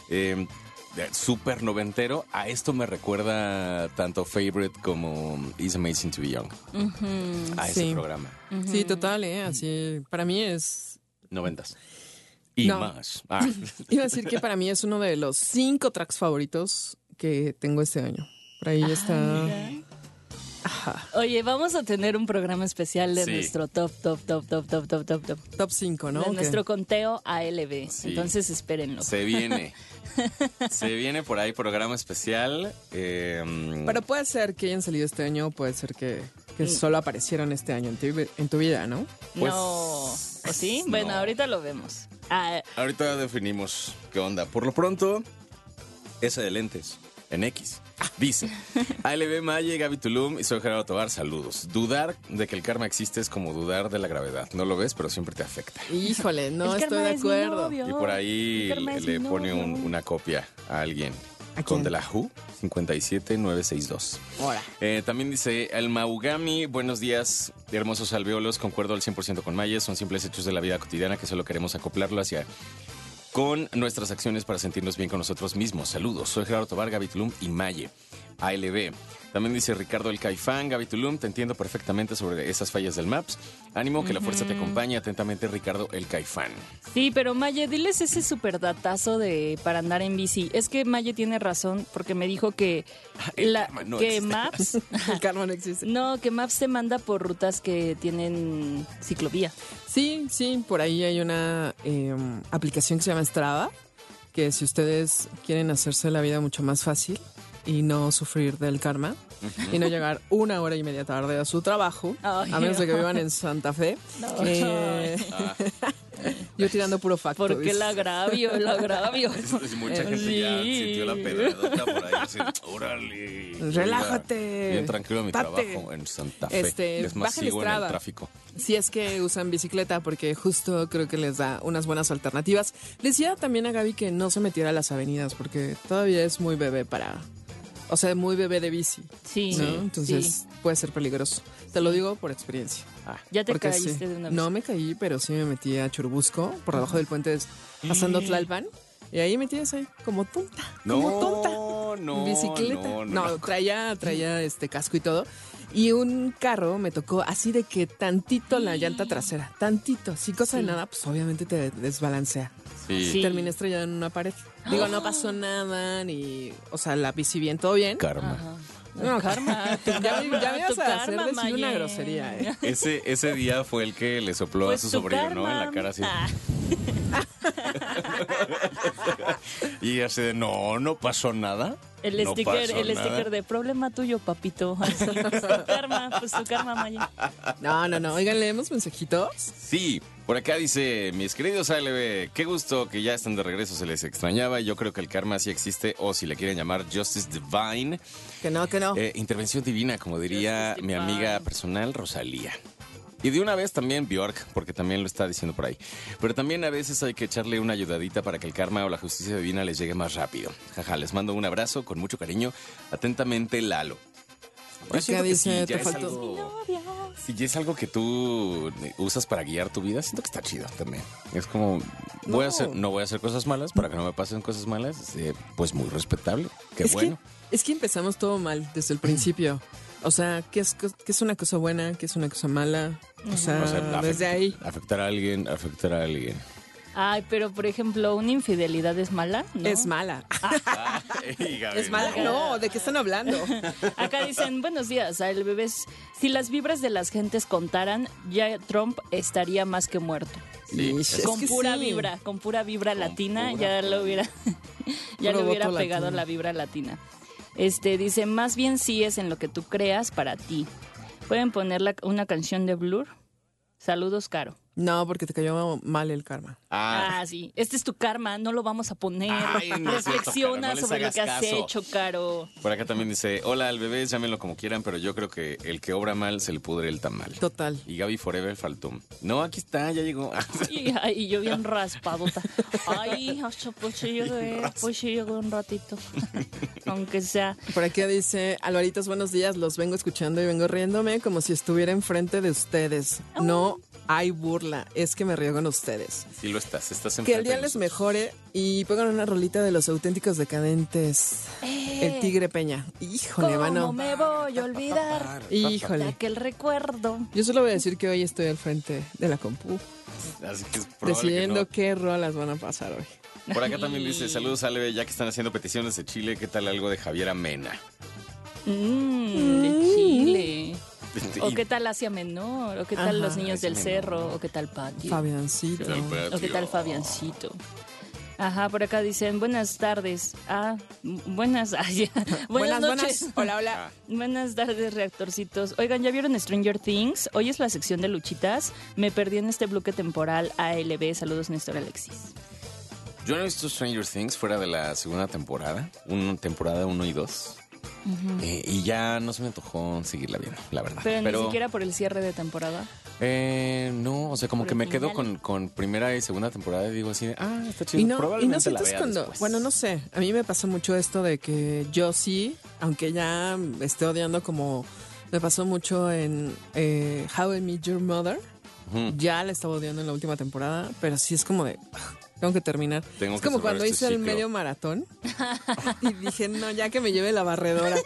súper noventero. A esto me recuerda tanto Favorite como It's Amazing to Be Young. A ese programa. Sí, total, así, para mí es... 90s. Y No. más. Iba a decir que para mí es uno de los 5 tracks favoritos que tengo este año. Por ahí está... Mira. Oye, vamos a tener un programa especial de Sí. nuestro top. Top 5, ¿no? De ¿O qué? nuestro conteo ALB. Sí. Entonces espérenlo. Se viene. Se viene por ahí programa especial. Pero puede ser que hayan salido este año, puede ser que solo aparecieron este año en tu vida, ¿no? Pues, no. ¿O sí? Bueno, no. ahorita lo vemos. Ahorita definimos qué onda. Por lo pronto, esa de lentes, en X. Dice, ALB Maye, Gaby Tulum y soy Gerardo Tobar, saludos. Dudar de que el karma existe es como dudar de la gravedad. No lo ves, pero siempre te afecta. Híjole, no El estoy karma de es mi acuerdo. novio. Y por ahí El karma es le mi pone novio. una copia a alguien. ¿A Con quién? de la Who, 57962. Ahora. También dice, el Maugami, buenos días, hermosos alveolos, concuerdo al 100% con Maye, son simples hechos de la vida cotidiana que solo queremos acoplarlo hacia con nuestras acciones para sentirnos bien con nosotros mismos. Saludos, soy Gerardo Tobar, Gaby Tulum y Maye, ALB. También dice Ricardo el Caifán, Gaby Tulum, te entiendo perfectamente sobre esas fallas del Maps. Ánimo, que la fuerza te acompañe. Atentamente, Ricardo el Caifán. Sí, pero Maye, diles ese super datazo para andar en bici. Es que Maye tiene razón porque me dijo que karma no que existe. Maps El karma no existe. no, que Maps te manda por rutas que tienen ciclovía. Sí, por ahí hay una aplicación que se llama Strava, que si ustedes quieren hacerse la vida mucho más fácil y no sufrir del karma y no llegar 1 hora y media tarde a su trabajo, Ay, a menos de que vivan en Santa Fe. Yo tirando puro facto. Porque el agravio. Mucha gente ya Sí. sintió la pedradota por ahí. Así, órale. Relájate. Bien tranquilo en mi Date. trabajo en Santa Fe. Es más, bajen sigo en el Strava. tráfico. Si es que usan bicicleta, porque justo creo que les da unas buenas alternativas. Le decía también a Gaby que no se metiera a las avenidas, porque todavía es muy bebé o sea, muy bebé de bici. Sí. ¿no? Sí. Entonces puede ser peligroso. Te lo digo por experiencia. Ya te Porque caíste de una vez. No me caí, pero sí me metí a Churubusco, por debajo del puente, pasando Tlalpan. Y ahí metí ese, como tonta. Como tonta. No, Bicicleta. no. traía casco y todo. Y un carro me tocó así de que tantito la llanta trasera. Tantito. Así cosa de nada, pues obviamente te desbalancea. Sí. Terminé estrellada en una pared. Digo, no pasó nada, ni... O sea, la bici bien, todo bien. Karma. No, karma. Ya me ibas Tu a hacer karma, decir una Maye. grosería, ¿eh? Ese día fue el que le sopló Pues a su tu sobrino, ¿no? En karma. la cara así. Ah. Y así de, no pasó nada. El No sticker, pasó el nada. sticker de problema tuyo, papito. Así, pues tu karma, Maye. No. Oigan, ¿leemos mensajitos? Sí, por acá dice, mis queridos ALB, qué gusto que ya están de regreso, se les extrañaba. Yo creo que el karma sí existe, o si le quieren llamar Justice Divine. Que no. Intervención divina, como diría Justice mi Divine. amiga personal, Rosalía. Y de una vez también Bjork, porque también lo está diciendo por ahí. Pero también a veces hay que echarle una ayudadita para que el karma o la justicia divina les llegue más rápido. Jaja, les mando un abrazo con mucho cariño. Atentamente, Lalo. Yo siento que dice, sí, te ya es faltó. algo- si ya es algo que tú usas para guiar tu vida, siento que está chido también. Es como, no voy a hacer cosas malas para que no me pasen cosas malas. Pues muy respetable. Qué bueno. Es que empezamos todo mal desde el principio. O sea, ¿qué es una cosa buena? ¿Qué es una cosa mala? O sea, desde ahí. Afectar a alguien. Ay, pero por ejemplo, ¿una infidelidad es mala? ¿No? Es mala. Ey, Gaby, ¿Es mala? No, ¿de qué están hablando? Acá dicen, buenos días, el bebé. Si las vibras de las gentes contaran, ya Trump estaría más que muerto. Sí, Con pura vibra latina, ya lo hubiera voto pegado latino. la vibra latina. Dice, más bien sí es en lo que tú creas para ti. ¿Pueden poner una canción de Blur? Saludos, Caro. No, porque te cayó mal el karma. Sí. Este es tu karma, no lo vamos a poner. Ay, no es cierto, Reflexiona Caro, no les sobre lo hagas que has caso. hecho, Caro. Por acá también dice, hola al bebé, llámenlo como quieran, pero yo creo que el que obra mal se le pudre el tamal. Total. Y Gaby Forever faltó. No, aquí está, ya llegó. Y yo bien raspadota. Ay, pues sí llegué un ratito. Aunque sea. Por aquí dice, Alvaritos, buenos días, los vengo escuchando y vengo riéndome como si estuviera enfrente de ustedes. No hay burla, es que me río con ustedes. Sí lo estás enfrente. Que el día de les nosotros. mejore y pongan una rolita de los auténticos decadentes. El Tigre Peña. Híjole, ¿Cómo mano. me voy a olvidar Híjole. de aquel recuerdo? Yo solo voy a decir que hoy estoy al frente de la compu, Así que es probable que decidiendo no. qué rolas van a pasar hoy. Por acá también dice, saludos Ale, ya que están haciendo peticiones de Chile, ¿qué tal algo de Javiera Mena? De Chile. ¿O Y- qué tal Asia Menor? ¿O qué tal Ajá, los niños Asia del Menor. Cerro? ¿O qué tal Patio? Fabiancito. ¿Qué tal, Patio? ¿O qué tal Fabiancito? Ajá, por acá dicen, buenas tardes. Buenas noches. Hola, hola. Buenas tardes, reactorcitos. Oigan, ¿ya vieron Stranger Things? Hoy es la sección de luchitas. Me perdí en este bloque temporal ALB. Saludos, Néstor Alexis. Yo no he visto Stranger Things fuera de la segunda temporada, temporada 1 y 2. Y ya no se me antojó seguirla viendo, la verdad. Pero ni siquiera por el cierre de temporada. No, o sea, como Por que el me quedo final. con primera y segunda temporada y digo así de, está chido. Y no Probablemente la sientes vea cuando, después. bueno, no sé, a mí me pasa mucho esto de que yo sí, aunque ya esté odiando como me pasó mucho en How I Met Your Mother, ya la estaba odiando en la última temporada, pero sí es como de, tengo que terminar. Tengo Es que como cerrar cuando este hice el ciclo. medio maratón y dije, no, ya que me lleve la barredora.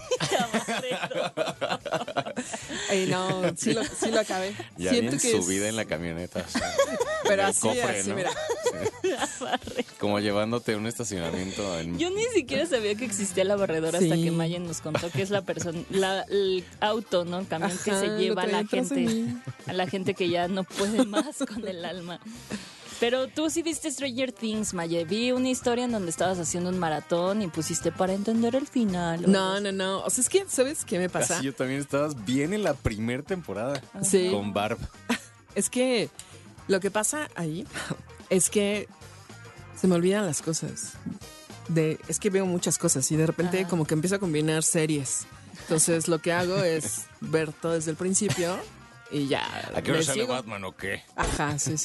Ay, no, sí lo acabé. Ya Siento bien que es- subida en la camioneta. o sea, Pero en el así, ¿no? mira. Sí. Como llevándote a un estacionamiento en... Yo ni siquiera sabía que existía la barredora hasta Sí. que Mayen nos contó que es la persona, el auto, ¿no? El camión que Ajá, se lo lleva a traía la atrás de gente, mí. a la gente que ya no puede más con el alma. Pero tú sí viste Stranger Things, Maye. Vi una historia en donde estabas haciendo un maratón y pusiste para entender el final. No. O sea, es que, ¿sabes qué me pasa? Así yo también estabas bien en la primera temporada. Sí. Con Barb. Es que lo que pasa ahí es que se me olvidan las cosas. Es que veo muchas cosas y de repente como que empiezo a combinar series. Entonces lo que hago es ver todo desde el principio y ya. ¿A qué hora le sale sigo. Batman o qué? Ajá, sí.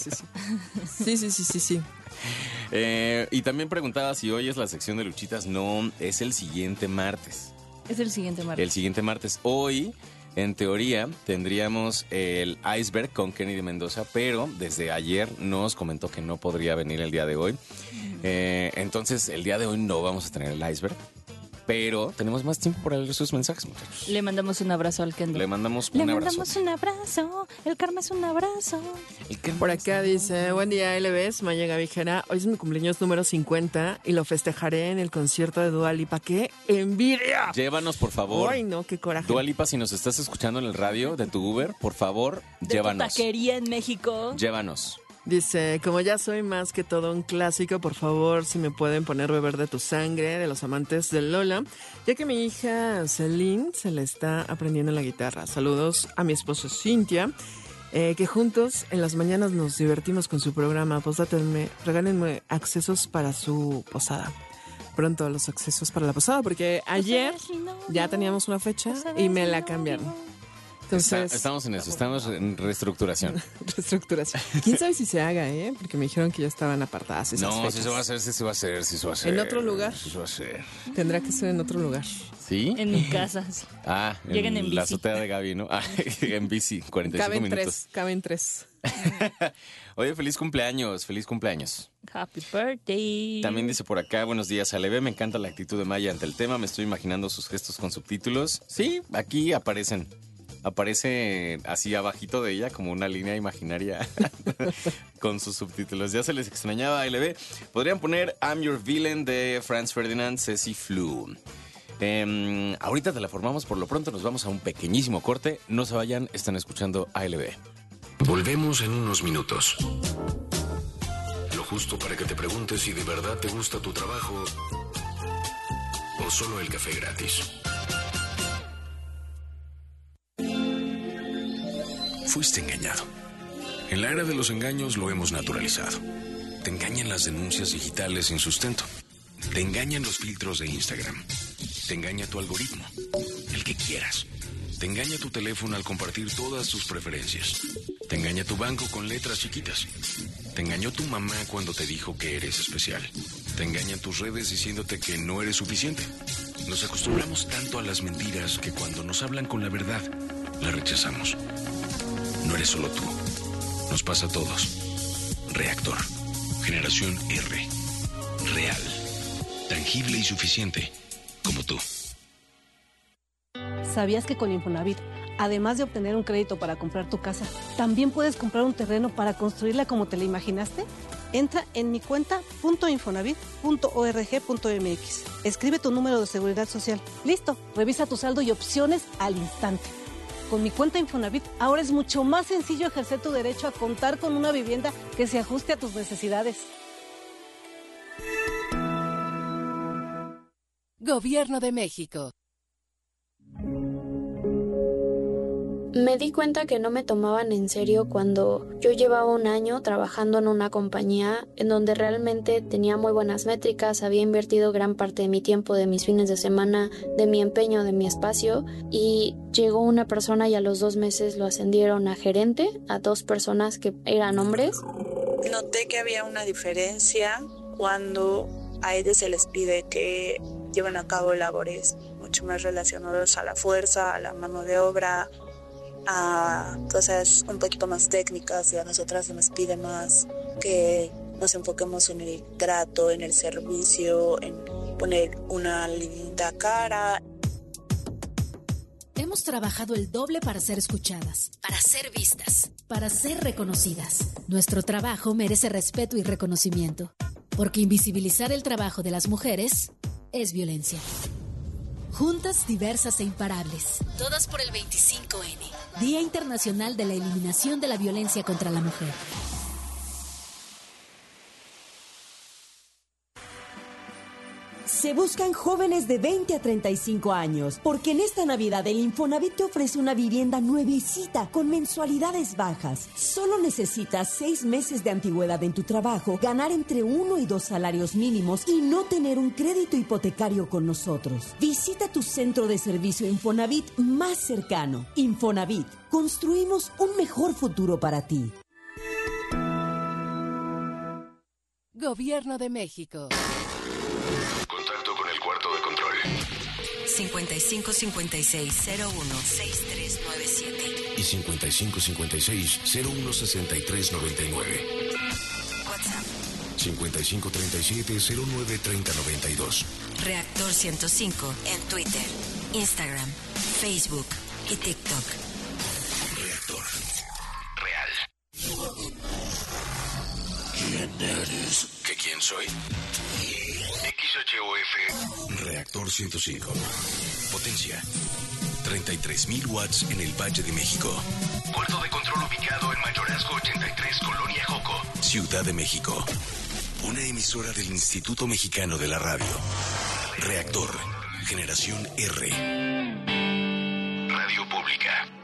Sí. Y también preguntaba si hoy es la sección de luchitas. No, es el siguiente martes. Es el siguiente martes. El siguiente martes. Hoy, en teoría, tendríamos el Iceberg con Kenny de Mendoza, pero desde ayer nos comentó que no podría venir el día de hoy. Entonces, el día de hoy no vamos a tener el Iceberg, pero tenemos más tiempo para leer sus mensajes, muchachos. Le mandamos un abrazo al Kendo. Le mandamos Le un abrazo. mandamos un abrazo. El karma es un abrazo. Por acá dice, buen día LBs, Maya Gavijera, hoy es mi cumpleaños número 50 y lo festejaré en el concierto de Dua Lipa. ¡Qué envidia! Llévanos, por favor. Ay, no, qué coraje. Dua Lipa, si nos estás escuchando en el radio de tu Uber, por favor, De llévanos. tu taquería en México. Llévanos. Dice, como ya soy más que todo un clásico, por favor, si me pueden poner Beber de tu sangre, de los amantes de Lola, ya que mi hija Celine se le está aprendiendo la guitarra. Saludos a mi esposa Cintia, que juntos en las mañanas nos divertimos con su programa. Posdátenme, regálenme accesos para su posada. Pronto los accesos para la posada, porque ayer ya teníamos una fecha y me la cambiaron. Entonces, estamos en eso, estamos en reestructuración. Reestructuración. ¿Quién sabe si se haga, Porque me dijeron que ya estaban apartadas esas No, fechas. sí se va a hacer, sí se va a hacer, sí se va a hacer. ¿En otro lugar? Sí se va a hacer. Tendrá que ser en otro lugar. ¿Sí? En mi casa. Sí. Ah, Lleguen en la bici. azotea de Gaby, ¿no? Ah, en bici, 45 minutos. Caben tres. Oye, feliz cumpleaños, feliz cumpleaños. Happy birthday. También dice por acá, buenos días, Aleve, me encanta la actitud de Maya ante el tema, me estoy imaginando sus gestos con subtítulos. Sí, aquí aparecen. Aparece así abajito de ella como una línea imaginaria con sus subtítulos. Ya se les extrañaba, Aleve. Podrían poner I'm Your Villain de Franz Ferdinand, Ceci Flu. Ahorita te la formamos, por lo pronto nos vamos a un pequeñísimo corte. No se vayan, están escuchando ALB. Volvemos en unos minutos. Lo justo para que te preguntes si de verdad te gusta tu trabajo o solo el café gratis. Fuiste engañado. En la era de los engaños lo hemos naturalizado. Te engañan las denuncias digitales sin sustento. Te engañan los filtros de Instagram. Te engaña tu algoritmo, el que quieras. Te engaña tu teléfono al compartir todas tus preferencias. Te engaña tu banco con letras chiquitas. Te engañó tu mamá cuando te dijo que eres especial. Te engañan tus redes diciéndote que no eres suficiente. Nos acostumbramos tanto a las mentiras que cuando nos hablan con la verdad, la rechazamos. No eres solo tú. Nos pasa a todos. Reactor. Generación R. Real. Tangible y suficiente. Como tú. ¿Sabías que con Infonavit, además de obtener un crédito para comprar tu casa, también puedes comprar un terreno para construirla como te la imaginaste? Entra en mi cuenta.infonavit.org.mx. Escribe tu número de seguridad social. Listo, revisa tu saldo y opciones al instante. Con mi cuenta Infonavit, ahora es mucho más sencillo ejercer tu derecho a contar con una vivienda que se ajuste a tus necesidades. Gobierno de México. Me di cuenta que no me tomaban en serio cuando yo llevaba un año trabajando en una compañía en donde realmente tenía muy buenas métricas, había invertido gran parte de mi tiempo, de mis fines de semana, de mi empeño, de mi espacio, y llegó una persona y a los 2 meses lo ascendieron a gerente, a 2 personas que eran hombres. Noté que había una diferencia cuando a ellos se les pide que lleven a cabo labores mucho más relacionadas a la fuerza, a la mano de obra, a cosas un poquito más técnicas, y a nosotras se nos pide más que nos enfoquemos en el trato, en el servicio, en poner una linda cara. Hemos trabajado el doble para ser escuchadas, para ser vistas, para ser reconocidas. Nuestro trabajo merece respeto y reconocimiento, porque invisibilizar el trabajo de las mujeres es violencia. Juntas, diversas e imparables. Todas por el 25N. Día Internacional de la Eliminación de la Violencia contra la Mujer. Se buscan jóvenes de 20 a 35 años, porque en esta Navidad el Infonavit te ofrece una vivienda nuevecita con mensualidades bajas. Solo necesitas 6 meses de antigüedad en tu trabajo, ganar entre 1 y 2 salarios mínimos y no tener un crédito hipotecario con nosotros. Visita tu centro de servicio Infonavit más cercano. Infonavit, construimos un mejor futuro para ti. Gobierno de México. Contacto con el cuarto de control. 5556016397 Y 5556-016399. WhatsApp. 5537-093092. Reactor 105 en Twitter, Instagram, Facebook y TikTok. Reactor. Real. ¿Quién eres? ¿Qué quién soy? XHOF. Reactor 105. Potencia. 33,000 watts en el Valle de México. Puerto de control ubicado en Mayorazgo 83, Colonia Joco, Ciudad de México. Una emisora del Instituto Mexicano de la Radio. Reactor. Generación R. Radio Pública.